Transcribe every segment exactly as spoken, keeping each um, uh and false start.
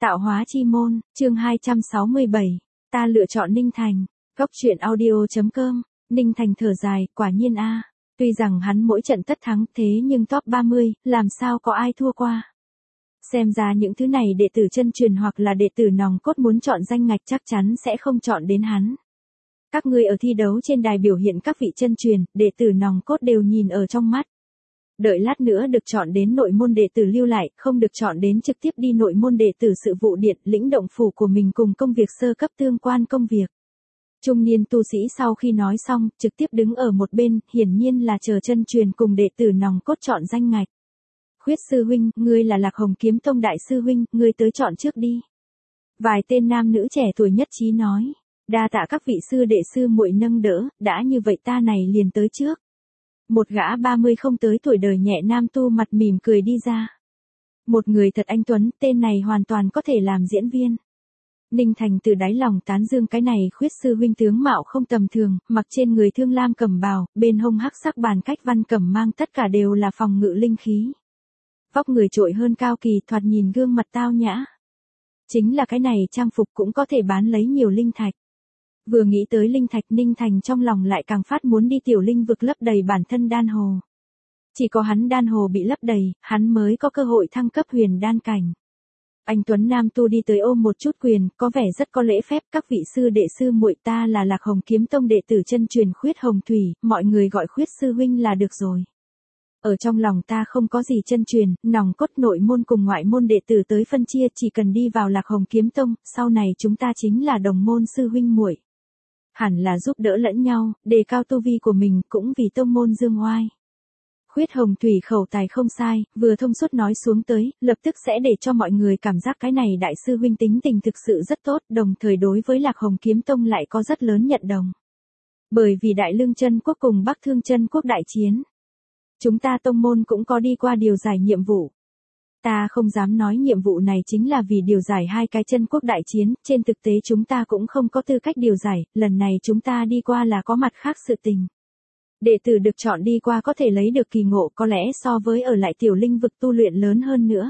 Tạo hóa chi môn, chương hai trăm sáu mươi bảy, ta lựa chọn Ninh Thành. Góc truyện audio.com, Ninh Thành thở dài, quả nhiên a, tuy rằng hắn mỗi trận tất thắng thế nhưng top ba mươi, làm sao có ai thua qua. Xem ra những thứ này đệ tử chân truyền hoặc là đệ tử nòng cốt muốn chọn danh ngạch chắc chắn sẽ không chọn đến hắn. Các ngươi ở thi đấu trên đài biểu hiện các vị chân truyền, đệ tử nòng cốt đều nhìn ở trong mắt. Đợi lát nữa được chọn đến nội môn đệ tử lưu lại, không được chọn đến trực tiếp đi nội môn đệ tử sự vụ điện, lĩnh động phủ của mình cùng công việc sơ cấp tương quan công việc. Trung niên tu sĩ sau khi nói xong, trực tiếp đứng ở một bên, hiển nhiên là chờ chân truyền cùng đệ tử nòng cốt chọn danh ngạch. Khuyết sư huynh, ngươi là Lạc Hồng Kiếm Tông đại sư huynh, ngươi tới chọn trước đi. Vài tên nam nữ trẻ tuổi nhất trí nói, đa tạ các vị sư đệ sư muội nâng đỡ, đã như vậy ta này liền tới trước. Một gã ba mươi không tới tuổi đời nhẹ nam tu mặt mỉm cười đi ra. Một người thật anh tuấn, tên này hoàn toàn có thể làm diễn viên. Ninh Thành từ đáy lòng tán dương cái này khuyết sư huynh tướng mạo không tầm thường, mặc trên người thương lam cẩm bào, bên hông hắc sắc bàn cách văn cẩm mang tất cả đều là phòng ngự linh khí. Vóc người trội hơn cao kỳ, thoạt nhìn gương mặt tao nhã. Chính là cái này trang phục cũng có thể bán lấy nhiều linh thạch. Vừa nghĩ tới linh thạch, Ninh Thành trong lòng lại càng phát muốn đi tiểu linh vực lấp đầy bản thân đan hồ. Chỉ có hắn đan hồ bị lấp đầy, hắn mới có cơ hội thăng cấp huyền đan cảnh. Anh Tuấn Nam tu đi tới ôm một chút quyền, có vẻ rất có lễ phép, các vị sư đệ sư muội, ta là Lạc Hồng Kiếm Tông đệ tử chân truyền Khuyết Hồng Thủy, mọi người gọi Khuyết sư huynh là được rồi. Ở trong lòng ta không có gì chân truyền, nòng cốt nội môn cùng ngoại môn đệ tử tới phân chia, chỉ cần đi vào Lạc Hồng Kiếm Tông, sau này chúng ta chính là đồng môn sư huynh muội. Hẳn là giúp đỡ lẫn nhau, đề cao tu vi của mình, cũng vì tông môn dương oai. Khuyết Hồng Thủy khẩu tài không sai, vừa thông suốt nói xuống tới, lập tức sẽ để cho mọi người cảm giác cái này đại sư huynh tính tình thực sự rất tốt, đồng thời đối với Lạc Hồng Kiếm Tông lại có rất lớn nhận đồng. Bởi vì Đại Lương Chân Quốc cùng Bắc Thương Chân Quốc đại chiến, chúng ta tông môn cũng có đi qua điều giải nhiệm vụ. Ta không dám nói nhiệm vụ này chính là vì điều giải hai cái chân quốc đại chiến, trên thực tế chúng ta cũng không có tư cách điều giải, lần này chúng ta đi qua là có mặt khác sự tình. Đệ tử được chọn đi qua có thể lấy được kỳ ngộ có lẽ so với ở lại tiểu linh vực tu luyện lớn hơn nữa.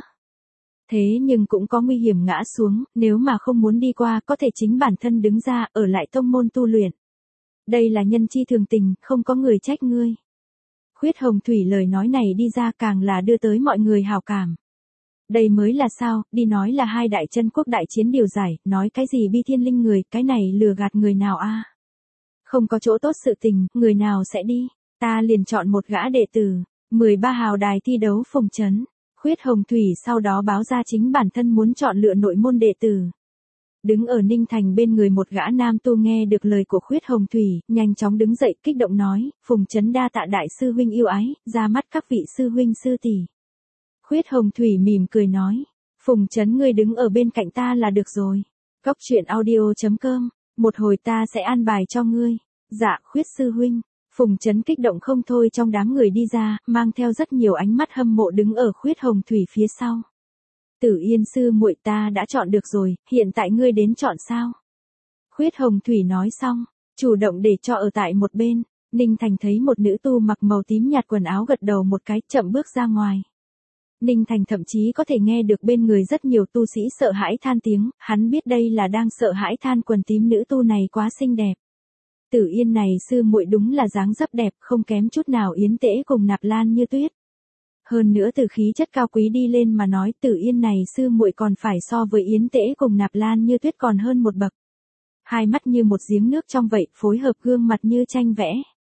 Thế nhưng cũng có nguy hiểm ngã xuống, nếu mà không muốn đi qua có thể chính bản thân đứng ra ở lại tông môn tu luyện. Đây là nhân chi thường tình, không có người trách ngươi. Khuyết Hồng Thủy lời nói này đi ra càng là đưa tới mọi người hào cảm. Đây mới là sao, đi nói là hai đại chân quốc đại chiến điều giải, nói cái gì bi thiên linh người, cái này lừa gạt người nào a? Không có chỗ tốt sự tình, người nào sẽ đi, ta liền chọn một gã đệ tử, mười ba hào đài thi đấu Phùng Trấn. Khuyết Hồng Thủy sau đó báo ra chính bản thân muốn chọn lựa nội môn đệ tử. Đứng ở Ninh Thành bên người một gã nam tu nghe được lời của Khuyết Hồng Thủy, nhanh chóng đứng dậy kích động nói, Phùng Trấn đa tạ đại sư huynh yêu ái, ra mắt các vị sư huynh sư tỷ. Khuyết Hồng Thủy mỉm cười nói, Phùng Trấn ngươi đứng ở bên cạnh ta là được rồi. Góc truyện audio.com, một hồi ta sẽ an bài cho ngươi. Dạ Khuyết sư huynh. Phùng Trấn kích động không thôi trong đám người đi ra, mang theo rất nhiều ánh mắt hâm mộ đứng ở Khuyết Hồng Thủy phía sau. Tử Yên sư muội, ta đã chọn được rồi, hiện tại ngươi đến chọn sao? Khuyết Hồng Thủy nói xong, chủ động để cho ở tại một bên. Ninh Thành thấy một nữ tu mặc màu tím nhạt quần áo gật đầu một cái, chậm bước ra ngoài. Ninh Thành thậm chí có thể nghe được bên người rất nhiều tu sĩ sợ hãi than tiếng, hắn biết đây là đang sợ hãi than quần tím nữ tu này quá xinh đẹp. Tử Yên này sư muội đúng là dáng dấp đẹp, không kém chút nào Yến Tễ cùng Nạp Lan Như Tuyết. Hơn nữa từ khí chất cao quý đi lên mà nói, Tử Yên này sư muội còn phải so với Yến Tễ cùng Nạp Lan Như Tuyết còn hơn một bậc. Hai mắt như một giếng nước trong vậy, phối hợp gương mặt như tranh vẽ.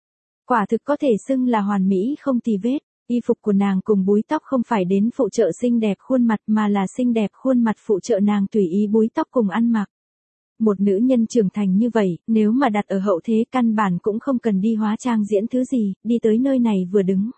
Quả thực có thể xưng là hoàn mỹ không tì vết. Y phục của nàng cùng búi tóc không phải đến phụ trợ xinh đẹp khuôn mặt mà là xinh đẹp khuôn mặt phụ trợ nàng tùy ý búi tóc cùng ăn mặc. Một nữ nhân trưởng thành như vậy, nếu mà đặt ở hậu thế căn bản cũng không cần đi hóa trang diễn thứ gì, đi tới nơi này vừa đứng.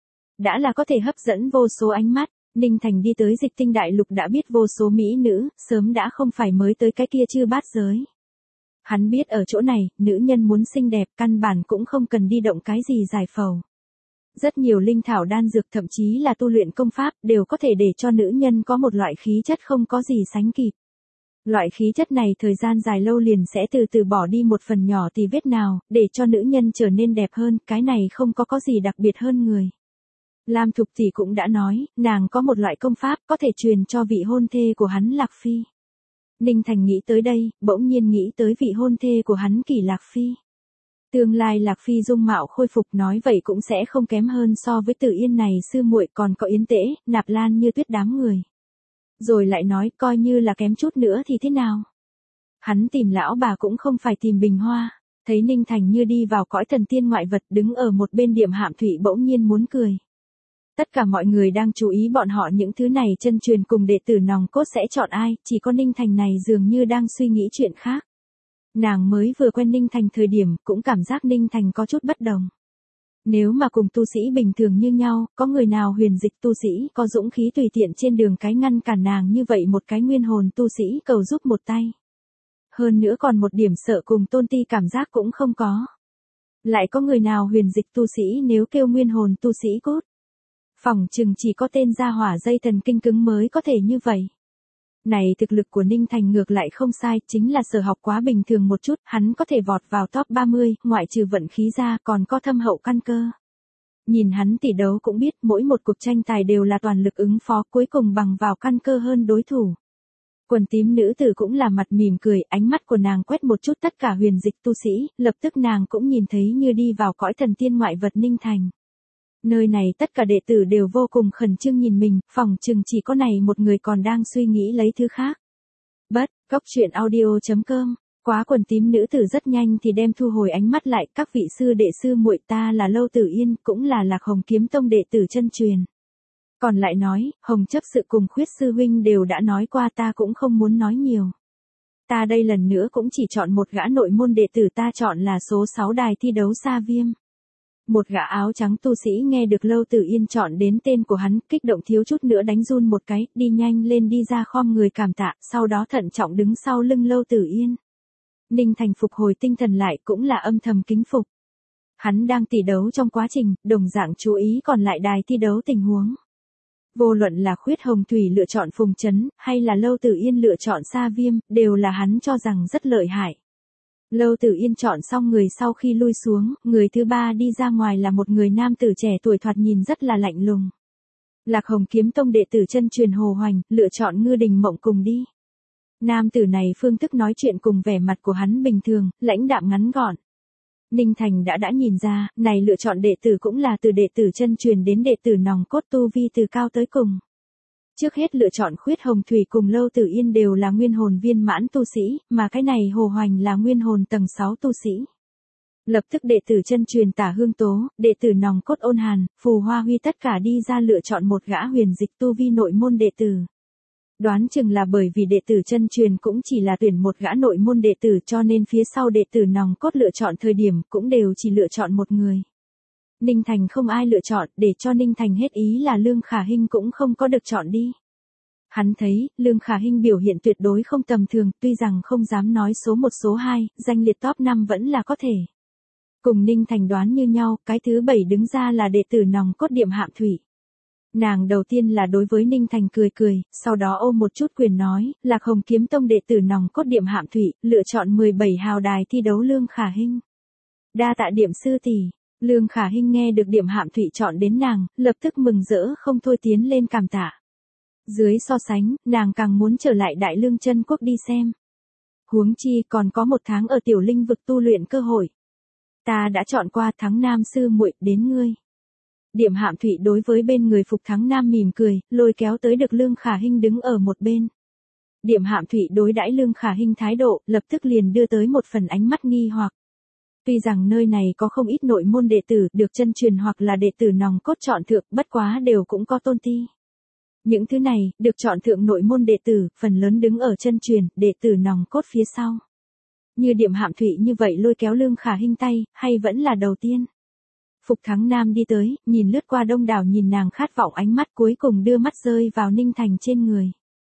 Đã là có thể hấp dẫn vô số ánh mắt, Ninh Thành đi tới Dịch Tinh Đại Lục đã biết vô số mỹ nữ, sớm đã không phải mới tới cái kia chư bát giới. Hắn biết ở chỗ này, nữ nhân muốn xinh đẹp căn bản cũng không cần đi động cái gì giải phẫu. Rất nhiều linh thảo đan dược thậm chí là tu luyện công pháp đều có thể để cho nữ nhân có một loại khí chất không có gì sánh kịp. Loại khí chất này thời gian dài lâu liền sẽ từ từ bỏ đi một phần nhỏ tì vết nào, để cho nữ nhân trở nên đẹp hơn, cái này không có có gì đặc biệt hơn người. Lam Thục Tỷ cũng đã nói, nàng có một loại công pháp có thể truyền cho vị hôn thê của hắn Lạc Phi. Ninh Thành nghĩ tới đây, bỗng nhiên nghĩ tới vị hôn thê của hắn Kỷ Lạc Phi. Tương lai Lạc Phi dung mạo khôi phục nói vậy cũng sẽ không kém hơn so với Tử Yên này sư muội, còn có Yến Tễ, Nạp Lan Như Tuyết đám người. Rồi lại nói coi như là kém chút nữa thì thế nào. Hắn tìm lão bà cũng không phải tìm Bình Hoa. Thấy Ninh Thành như đi vào cõi thần tiên ngoại vật, đứng ở một bên Điểm Hạm Thụy bỗng nhiên muốn cười. Tất cả mọi người đang chú ý bọn họ những thứ này chân truyền cùng đệ tử nòng cốt sẽ chọn ai, chỉ có Ninh Thành này dường như đang suy nghĩ chuyện khác. Nàng mới vừa quen Ninh Thành thời điểm, cũng cảm giác Ninh Thành có chút bất đồng. Nếu mà cùng tu sĩ bình thường như nhau, có người nào huyền dịch tu sĩ có dũng khí tùy tiện trên đường cái ngăn cản nàng như vậy một cái nguyên hồn tu sĩ cầu giúp một tay. Hơn nữa còn một điểm sợ cùng tôn ti cảm giác cũng không có. Lại có người nào huyền dịch tu sĩ nếu kêu nguyên hồn tu sĩ cốt. Phỏng chừng chỉ có tên gia hỏa dây thần kinh cứng mới có thể như vậy. Này thực lực của Ninh Thành ngược lại không sai, chính là sở học quá bình thường một chút, hắn có thể vọt vào top ba mươi, ngoại trừ vận khí ra còn có thâm hậu căn cơ. Nhìn hắn tỷ đấu cũng biết mỗi một cuộc tranh tài đều là toàn lực ứng phó, cuối cùng bằng vào căn cơ hơn đối thủ. Quần tím nữ tử cũng là mặt mỉm cười, ánh mắt của nàng quét một chút tất cả huyền dịch tu sĩ, lập tức nàng cũng nhìn thấy như đi vào cõi thần tiên ngoại vật Ninh Thành. Nơi này tất cả đệ tử đều vô cùng khẩn trương nhìn mình, phỏng chừng chỉ có này một người còn đang suy nghĩ lấy thứ khác. Bất, góc truyện audio chấm com, quá quần tím nữ tử rất nhanh thì đem thu hồi ánh mắt lại, các vị sư đệ sư muội, ta là Lâu Tử Yên, cũng là Lạc Hồng Kiếm Tông đệ tử chân truyền. Còn lại nói, Hồng chấp sự cùng Khuyết sư huynh đều đã nói qua, ta cũng không muốn nói nhiều. Ta đây lần nữa cũng chỉ chọn một gã nội môn đệ tử, ta chọn là số sáu đài thi đấu Sa Viêm. Một gã áo trắng tu sĩ nghe được Lâu Tử Yên chọn đến tên của hắn, kích động thiếu chút nữa đánh run một cái, đi nhanh lên đi ra khom người cảm tạ, sau đó thận trọng đứng sau lưng Lâu Tử Yên. Ninh Thành phục hồi tinh thần lại cũng là âm thầm kính phục. Hắn đang tỷ đấu trong quá trình, đồng dạng chú ý còn lại đài thi đấu tình huống. Vô luận là Khuyết Hồng Thủy lựa chọn Phùng Trấn, hay là Lâu Tử Yên lựa chọn Sa Viêm, đều là hắn cho rằng rất lợi hại. Lâu Tử Yên chọn xong người sau khi lui xuống, người thứ ba đi ra ngoài là một người nam tử trẻ tuổi thoạt nhìn rất là lạnh lùng. Lạc Hồng Kiếm Tông đệ tử chân truyền Hồ Hoành, lựa chọn Ngư Đình Mộng cùng đi. Nam tử này phương thức nói chuyện cùng vẻ mặt của hắn bình thường, lãnh đạm ngắn gọn. Ninh Thành đã đã nhìn ra, này lựa chọn đệ tử cũng là từ đệ tử chân truyền đến đệ tử nòng cốt tu vi từ cao tới cùng. Trước hết lựa chọn Khuyết Hồng Thủy cùng Lâu Tử Yên đều là nguyên hồn viên mãn tu sĩ, mà cái này Hồ Hoành là nguyên hồn tầng sáu tu sĩ. Lập tức đệ tử chân truyền Tả Hương Tố, đệ tử nòng cốt Ôn Hàn, Phù Hoa Huy tất cả đi ra lựa chọn một gã huyền dịch tu vi nội môn đệ tử. Đoán chừng là bởi vì đệ tử chân truyền cũng chỉ là tuyển một gã nội môn đệ tử, cho nên phía sau đệ tử nòng cốt lựa chọn thời điểm cũng đều chỉ lựa chọn một người. Ninh Thành không ai lựa chọn, để cho Ninh Thành hết ý là Lương Khả Hinh cũng không có được chọn đi. Hắn thấy, Lương Khả Hinh biểu hiện tuyệt đối không tầm thường, tuy rằng không dám nói số một số hai, danh liệt top năm vẫn là có thể. Cùng Ninh Thành đoán như nhau, cái thứ bảy đứng ra là đệ tử nòng cốt Điểm Hạm Thủy. Nàng đầu tiên là đối với Ninh Thành cười cười, sau đó ôm một chút quyền nói, Lạc Hồng Kiếm Tông đệ tử nòng cốt Điểm Hạm Thủy, lựa chọn mười bảy hào đài thi đấu Lương Khả Hinh. Đa tạ Điểm sư tỷ. Lương Khả Hinh nghe được Điểm Hạm Thủy chọn đến nàng, lập tức mừng rỡ không thôi tiến lên cảm tạ. Dưới so sánh, nàng càng muốn trở lại Đại Lương Chân Quốc đi xem. Huống chi còn có một tháng ở Tiểu Linh vực tu luyện cơ hội. Ta đã chọn qua Thắng Nam sư muội, đến ngươi. Điểm Hạm Thủy đối với bên người Phục Thắng Nam mỉm cười, lôi kéo tới được Lương Khả Hinh đứng ở một bên. Điểm Hạm Thủy đối đãi Lương Khả Hinh thái độ, lập tức liền đưa tới một phần ánh mắt nghi hoặc. Tuy rằng nơi này có không ít nội môn đệ tử được chân truyền hoặc là đệ tử nòng cốt chọn thượng, bất quá đều cũng có tôn ti. Những thứ này, được chọn thượng nội môn đệ tử, phần lớn đứng ở chân truyền, đệ tử nòng cốt phía sau. Như Điểm Hạm Thủy như vậy lôi kéo Lương Khả Hinh tay, hay vẫn là đầu tiên. Phục Thắng Nam đi tới, nhìn lướt qua đông đảo nhìn nàng khát vọng ánh mắt, cuối cùng đưa mắt rơi vào Ninh Thành trên người.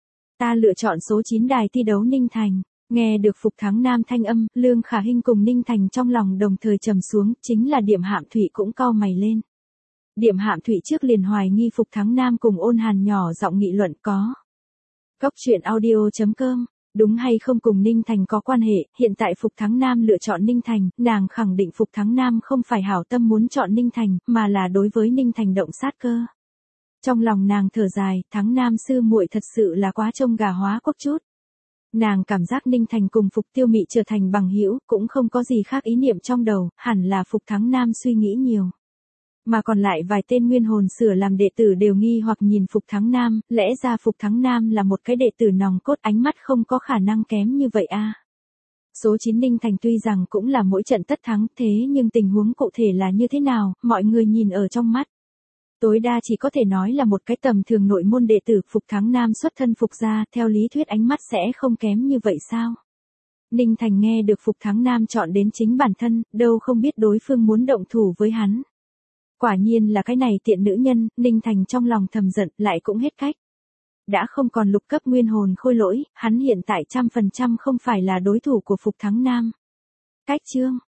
Ta lựa chọn số chín đài thi đấu Ninh Thành. Nghe được Phục Thắng Nam thanh âm, Lương Khả Hinh cùng Ninh Thành trong lòng đồng thời trầm xuống, chính là Điểm Hạm Thủy cũng cau mày lên. Điểm Hạm Thủy trước liền hoài nghi Phục Thắng Nam cùng Ôn Hàn nhỏ giọng nghị luận có. Góc truyện audio chấm com, đúng hay không cùng Ninh Thành có quan hệ, hiện tại Phục Thắng Nam lựa chọn Ninh Thành, nàng khẳng định Phục Thắng Nam không phải hảo tâm muốn chọn Ninh Thành, mà là đối với Ninh Thành động sát cơ. Trong lòng nàng thở dài, Thắng Nam sư muội thật sự là quá trông gà hóa quốc chút. Nàng cảm giác Ninh Thành cùng Phục Tiêu Mị trở thành bằng hữu, cũng không có gì khác ý niệm trong đầu, hẳn là Phục Thắng Nam suy nghĩ nhiều. Mà còn lại vài tên nguyên hồn sửa làm đệ tử đều nghi hoặc nhìn Phục Thắng Nam, lẽ ra Phục Thắng Nam là một cái đệ tử nòng cốt, ánh mắt không có khả năng kém như vậy a. Số chín Ninh Thành tuy rằng cũng là mỗi trận tất thắng, thế nhưng tình huống cụ thể là như thế nào, mọi người nhìn ở trong mắt. Tối đa chỉ có thể nói là một cái tầm thường nội môn đệ tử. Phục Thắng Nam xuất thân Phục gia, theo lý thuyết ánh mắt sẽ không kém như vậy sao? Ninh Thành nghe được Phục Thắng Nam chọn đến chính bản thân, đâu không biết đối phương muốn động thủ với hắn. Quả nhiên là cái này tiện nữ nhân, Ninh Thành trong lòng thầm giận, lại cũng hết cách. Đã không còn lục cấp nguyên hồn khôi lỗi, hắn hiện tại trăm phần trăm không phải là đối thủ của Phục Thắng Nam. Cách chương